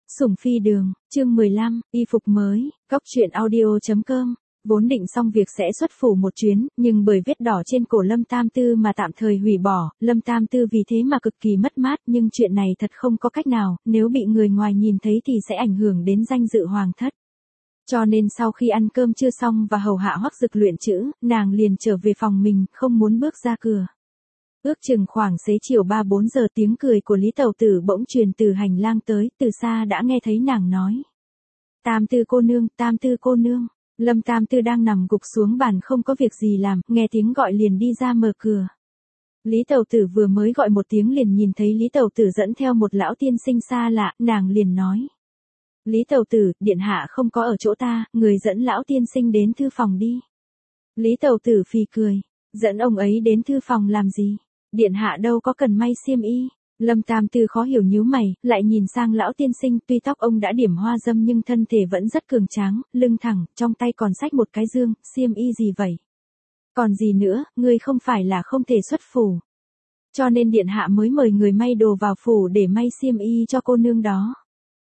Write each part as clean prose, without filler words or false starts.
Sủng phi đường, chương 15, y phục mới, góc truyện audio.com. Vốn định xong việc sẽ xuất phủ một chuyến, nhưng bởi vết đỏ trên cổ Lâm Tam Tư mà tạm thời hủy bỏ, Lâm Tam Tư vì thế mà cực kỳ mất mát, nhưng chuyện này thật không có cách nào, nếu bị người ngoài nhìn thấy thì sẽ ảnh hưởng đến danh dự hoàng thất. Cho nên sau khi ăn cơm chưa xong và hầu hạ Hoắc Dực luyện chữ, nàng liền trở về phòng mình, không muốn bước ra cửa. Ước chừng khoảng xế chiều 3-4 giờ tiếng cười của Lý Tẩu Tử bỗng truyền từ hành lang tới, từ xa đã nghe thấy nàng nói. Tam Tư cô nương, Tam Tư cô nương. Lâm Tam Tư đang nằm gục xuống bàn không có việc gì làm, nghe tiếng gọi liền đi ra mở cửa. Lý Tẩu Tử vừa mới gọi một tiếng liền nhìn thấy Lý Tẩu Tử dẫn theo một lão tiên sinh xa lạ, nàng liền nói. Lý Tẩu Tử, điện hạ không có ở chỗ ta, người dẫn lão tiên sinh đến thư phòng đi. Lý Tẩu Tử phì cười, dẫn ông ấy đến thư phòng làm gì? Điện hạ đâu có cần may xiêm y. Lâm Tam Tư khó hiểu nhíu mày, lại nhìn sang lão tiên sinh, tuy tóc ông đã điểm hoa dâm nhưng thân thể vẫn rất cường tráng, lưng thẳng, trong tay còn xách một cái dương, xiêm y gì vậy? Còn gì nữa, ngươi không phải là không thể xuất phủ. Cho nên điện hạ mới mời người may đồ vào phủ để may xiêm y cho cô nương đó.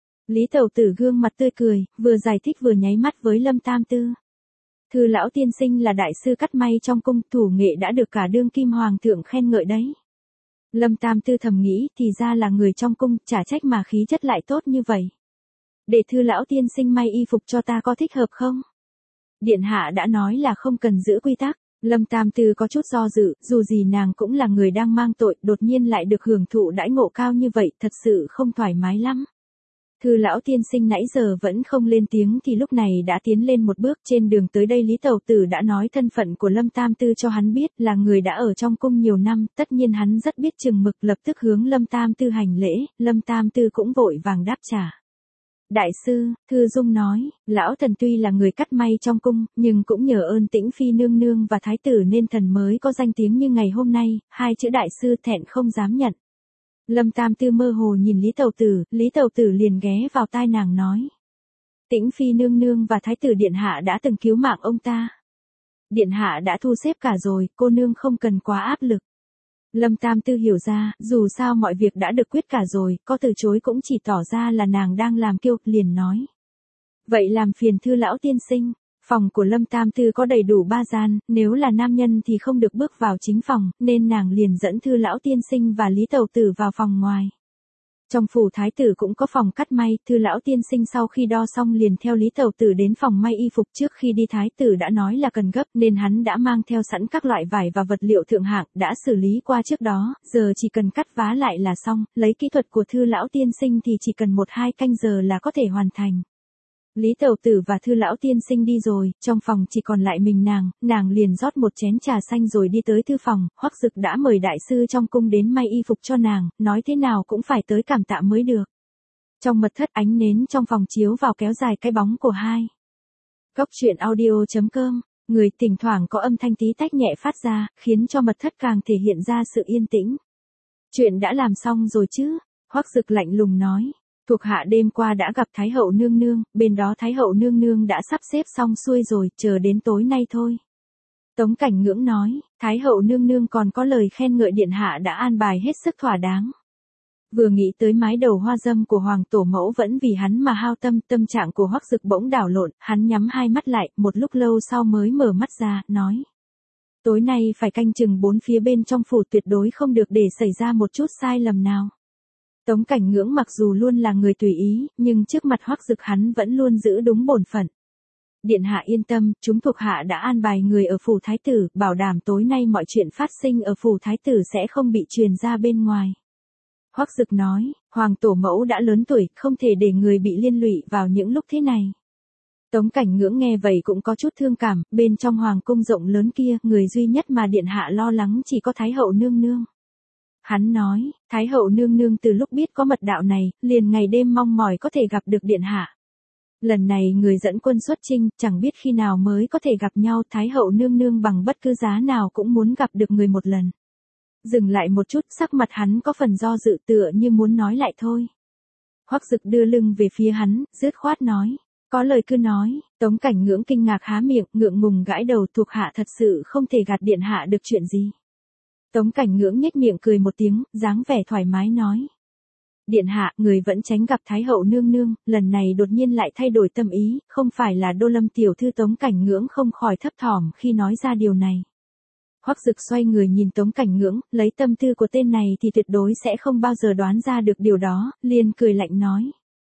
Lý Tẩu Tử gương mặt tươi cười, vừa giải thích vừa nháy mắt với Lâm Tam Tư. Thư lão tiên sinh là đại sư cắt may trong cung, thủ nghệ đã được cả đương kim hoàng thượng khen ngợi đấy. Lâm Tam Tư thầm nghĩ, thì ra là người trong cung, chả trách mà khí chất lại tốt như vậy. Để thư lão tiên sinh may y phục cho ta có thích hợp không? Điện hạ đã nói là không cần giữ quy tắc. Lâm Tam Tư có chút do dự, dù gì nàng cũng là người đang mang tội, đột nhiên lại được hưởng thụ đãi ngộ cao như vậy, thật sự không thoải mái lắm. Thư lão tiên sinh nãy giờ vẫn không lên tiếng thì lúc này đã tiến lên một bước, trên đường tới đây Lý Tẩu Tử đã nói thân phận của Lâm Tam Tư cho hắn biết, là người đã ở trong cung nhiều năm, tất nhiên hắn rất biết chừng mực, lập tức hướng Lâm Tam Tư hành lễ, Lâm Tam Tư cũng vội vàng đáp trả. Đại sư, Thư Dung nói, lão thần tuy là người cắt may trong cung, nhưng cũng nhờ ơn Tĩnh Phi nương nương và thái tử nên thần mới có danh tiếng như ngày hôm nay, hai chữ đại sư thẹn không dám nhận. Lâm Tam Tư mơ hồ nhìn Lý Tẩu Tử liền ghé vào tai nàng nói. Tĩnh Phi nương nương và thái tử điện hạ đã từng cứu mạng ông ta. Điện hạ đã thu xếp cả rồi, cô nương không cần quá áp lực. Lâm Tam Tư hiểu ra, dù sao mọi việc đã được quyết cả rồi, có từ chối cũng chỉ tỏ ra là nàng đang làm kiêu, liền nói. Vậy làm phiền thư lão tiên sinh. Phòng của Lâm Tam Tư có đầy đủ 3 gian, nếu là nam nhân thì không được bước vào chính phòng, nên nàng liền dẫn thư lão tiên sinh và Lý Tẩu Tử vào phòng ngoài. Trong phủ thái tử cũng có phòng cắt may, thư lão tiên sinh sau khi đo xong liền theo Lý Tẩu Tử đến phòng may y phục, trước khi đi thái tử đã nói là cần gấp nên hắn đã mang theo sẵn các loại vải và vật liệu thượng hạng, đã xử lý qua trước đó, giờ chỉ cần cắt vá lại là xong, lấy kỹ thuật của thư lão tiên sinh thì chỉ cần 1-2 canh giờ là có thể hoàn thành. Lý Tẩu Tử và thư lão tiên sinh đi rồi, trong phòng chỉ còn lại mình nàng liền rót một chén trà xanh rồi đi tới thư phòng, Hoắc Dực đã mời đại sư trong cung đến may y phục cho nàng, nói thế nào cũng phải tới cảm tạ mới được. Trong mật thất ánh nến trong phòng chiếu vào kéo dài cái bóng của hai. Góc truyện audio.com, người thỉnh thoảng có âm thanh tí tách nhẹ phát ra, khiến cho mật thất càng thể hiện ra sự yên tĩnh. Chuyện đã làm xong rồi chứ? Hoắc Dực lạnh lùng nói. Thuộc hạ đêm qua đã gặp Thái hậu nương nương, bên đó Thái hậu nương nương đã sắp xếp xong xuôi rồi, chờ đến tối nay thôi. Tống Cảnh Ngưỡng nói, Thái hậu nương nương còn có lời khen ngợi điện hạ đã an bài hết sức thỏa đáng. Vừa nghĩ tới mái đầu hoa dâm của hoàng tổ mẫu vẫn vì hắn mà hao tâm, tâm trạng của Hoắc Dực bỗng đảo lộn, hắn nhắm hai mắt lại, một lúc lâu sau mới mở mắt ra, nói. Tối nay phải canh chừng 4 phía bên trong phủ, tuyệt đối không được để xảy ra một chút sai lầm nào. Tống Cảnh Ngưỡng mặc dù luôn là người tùy ý, nhưng trước mặt Hoắc Dực hắn vẫn luôn giữ đúng bổn phận. Điện hạ yên tâm, chúng thuộc hạ đã an bài người ở phủ thái tử, bảo đảm tối nay mọi chuyện phát sinh ở phủ thái tử sẽ không bị truyền ra bên ngoài. Hoắc Dực nói, hoàng tổ mẫu đã lớn tuổi, không thể để người bị liên lụy vào những lúc thế này. Tống Cảnh Ngưỡng nghe vậy cũng có chút thương cảm, bên trong hoàng cung rộng lớn kia, người duy nhất mà điện hạ lo lắng chỉ có Thái hậu nương nương. Hắn nói, Thái hậu nương nương từ lúc biết có mật đạo này, liền ngày đêm mong mỏi có thể gặp được điện hạ. Lần này người dẫn quân xuất chinh, chẳng biết khi nào mới có thể gặp nhau, Thái hậu nương nương bằng bất cứ giá nào cũng muốn gặp được người một lần. Dừng lại một chút, sắc mặt hắn có phần do dự tựa như muốn nói lại thôi. Hoắc Dực đưa lưng về phía hắn, dứt khoát nói, có lời cứ nói. Tống Cảnh Ngưỡng kinh ngạc há miệng, ngượng ngùng gãi đầu, thuộc hạ thật sự không thể gạt điện hạ được chuyện gì. Tống Cảnh Ngưỡng nhếch miệng cười một tiếng, dáng vẻ thoải mái nói. Điện hạ, người vẫn tránh gặp Thái hậu nương nương, lần này đột nhiên lại thay đổi tâm ý, không phải là Đô Lâm tiểu thư. Tống Cảnh Ngưỡng không khỏi thấp thỏm khi nói ra điều này. Hoắc Dực xoay người nhìn Tống Cảnh Ngưỡng, lấy tâm tư của tên này thì tuyệt đối sẽ không bao giờ đoán ra được điều đó, liền cười lạnh nói.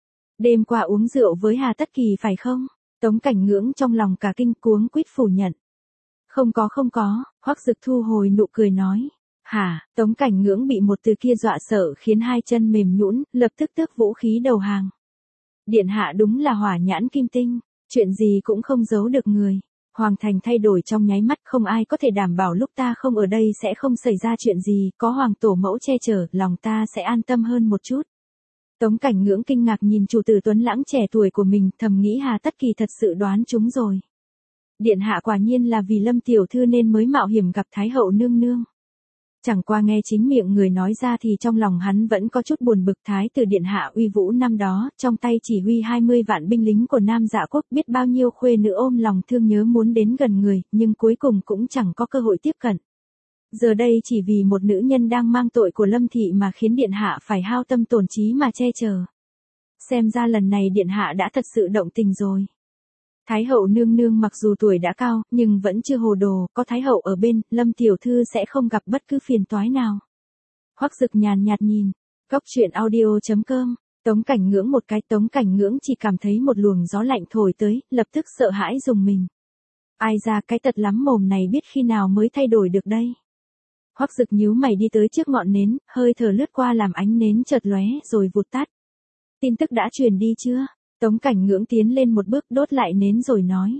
Đêm qua uống rượu với Hà Tất Kỳ phải không? Tống Cảnh Ngưỡng trong lòng cả kinh cuống quýt phủ nhận. Không có, Hoắc Dực thu hồi nụ cười nói. Hả? Tống Cảnh Ngưỡng bị một từ kia dọa sợ khiến hai chân mềm nhũn, lập tức tước vũ khí đầu hàng. Điện hạ đúng là hỏa nhãn kim tinh, chuyện gì cũng không giấu được người. Hoàng thành thay đổi trong nháy mắt, không ai có thể đảm bảo lúc ta không ở đây sẽ không xảy ra chuyện gì, có hoàng tổ mẫu che chở, lòng ta sẽ an tâm hơn một chút. Tống Cảnh Ngưỡng kinh ngạc nhìn chủ tử tuấn lãng trẻ tuổi của mình, thầm nghĩ Hà Tất Kỳ thật sự đoán chúng rồi. Điện hạ quả nhiên là vì Lâm tiểu thư nên mới mạo hiểm gặp Thái hậu nương nương. Chẳng qua nghe chính miệng người nói ra thì trong lòng hắn vẫn có chút buồn bực. Thái tử điện hạ uy vũ năm đó, trong tay chỉ huy 20 vạn binh lính của Nam Dạ quốc, biết bao nhiêu khuê nữ ôm lòng thương nhớ muốn đến gần người, nhưng cuối cùng cũng chẳng có cơ hội tiếp cận. Giờ đây chỉ vì một nữ nhân đang mang tội của Lâm thị mà khiến điện hạ phải hao tâm tổn trí mà che chở. Xem ra lần này điện hạ đã thật sự động tình rồi. Thái hậu nương nương mặc dù tuổi đã cao, nhưng vẫn chưa hồ đồ, có Thái hậu ở bên, Lâm tiểu thư sẽ không gặp bất cứ phiền toái nào. Hoắc Dực nhàn nhạt nhìn. Cốc truyện audio.com. Tống Cảnh Ngưỡng một cái. Tống Cảnh Ngưỡng chỉ cảm thấy một luồng gió lạnh thổi tới, lập tức sợ hãi rùng mình. Ai ra cái tật lắm mồm này biết khi nào mới thay đổi được đây. Hoắc Dực nhíu mày đi tới trước ngọn nến, hơi thở lướt qua làm ánh nến chợt lóe rồi vụt tắt. Tin tức đã truyền đi chưa? Tống Cảnh Ngưỡng tiến lên một bước đốt lại nến rồi nói.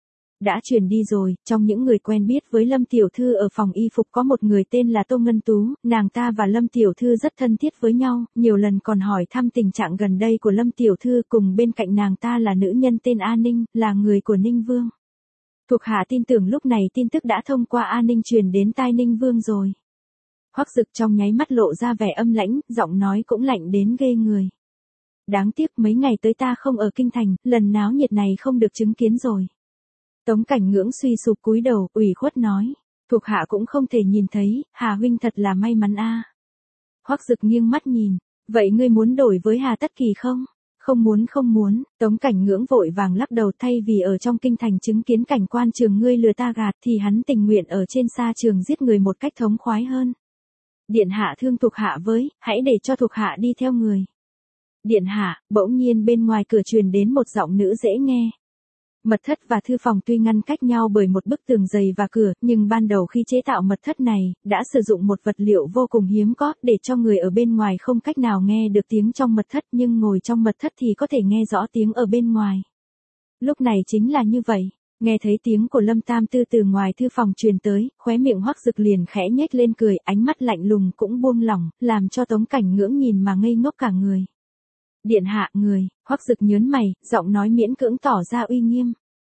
Đã truyền đi rồi, trong những người quen biết với Lâm tiểu thư ở phòng y phục có một người tên là Tô Ngân Tú, nàng ta và Lâm tiểu thư rất thân thiết với nhau, nhiều lần còn hỏi thăm tình trạng gần đây của Lâm tiểu thư, cùng bên cạnh nàng ta là nữ nhân tên A Ninh, là người của Ninh Vương. Thuộc hạ tin tưởng lúc này tin tức đã thông qua A Ninh truyền đến tai Ninh Vương rồi. Hoắc Dực trong nháy mắt lộ ra vẻ âm lãnh, giọng nói cũng lạnh đến ghê người. Đáng tiếc mấy ngày tới ta không ở kinh thành, lần náo nhiệt này không được chứng kiến rồi. Tống Cảnh Ngưỡng suy sụp cúi đầu, ủy khuất nói. Thuộc hạ cũng không thể nhìn thấy, Hà huynh thật là may mắn a. Hoắc Dực nghiêng mắt nhìn. Vậy ngươi muốn đổi với Hà Tất Kỳ không? Không muốn. Tống Cảnh Ngưỡng vội vàng lắc đầu, thay vì ở trong kinh thành chứng kiến cảnh quan trường ngươi lừa ta gạt thì hắn tình nguyện ở trên sa trường giết người một cách thống khoái hơn. Điện hạ thương thuộc hạ với, hãy để cho thuộc hạ đi theo người. Điện hạ, bỗng nhiên bên ngoài cửa truyền đến một giọng nữ dễ nghe. Mật thất và thư phòng tuy ngăn cách nhau bởi một bức tường dày và cửa, nhưng ban đầu khi chế tạo mật thất này, đã sử dụng một vật liệu vô cùng hiếm có, để cho người ở bên ngoài không cách nào nghe được tiếng trong mật thất, nhưng ngồi trong mật thất thì có thể nghe rõ tiếng ở bên ngoài. Lúc này chính là như vậy, nghe thấy tiếng của Lâm Tam Tư từ ngoài thư phòng truyền tới, khóe miệng Hoắc Dực liền khẽ nhếch lên cười, ánh mắt lạnh lùng cũng buông lỏng, làm cho Tống Cảnh Ngưỡng nhìn mà ngây ngốc cả người. Điện hạ, người. Hoắc Dực nhớn mày, giọng nói miễn cưỡng tỏ ra uy nghiêm.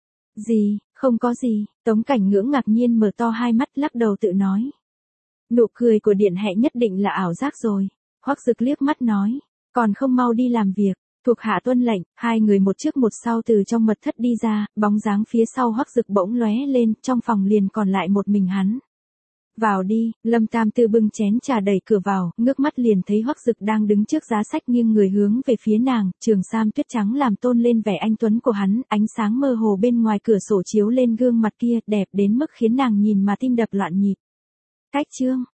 Gì, không có gì. Tống Cảnh Ngưỡng ngạc nhiên mở to hai mắt, lắc đầu tự nói. Nụ cười của điện hạ nhất định là ảo giác rồi. Hoắc Dực liếc mắt nói, còn không mau đi làm việc. Thuộc hạ tuân lệnh. Hai người một trước một sau từ trong mật thất đi ra, bóng dáng phía sau Hoắc Dực bỗng lóe lên, trong phòng liền còn lại một mình hắn. Vào đi. Lâm Tam Tư bưng chén trà đẩy cửa vào, ngước mắt liền thấy Hoắc Dực đang đứng trước giá sách nghiêng người hướng về phía nàng, trường sam tuyết trắng làm tôn lên vẻ anh tuấn của hắn, ánh sáng mơ hồ bên ngoài cửa sổ chiếu lên gương mặt kia, đẹp đến mức khiến nàng nhìn mà tim đập loạn nhịp. Cách chương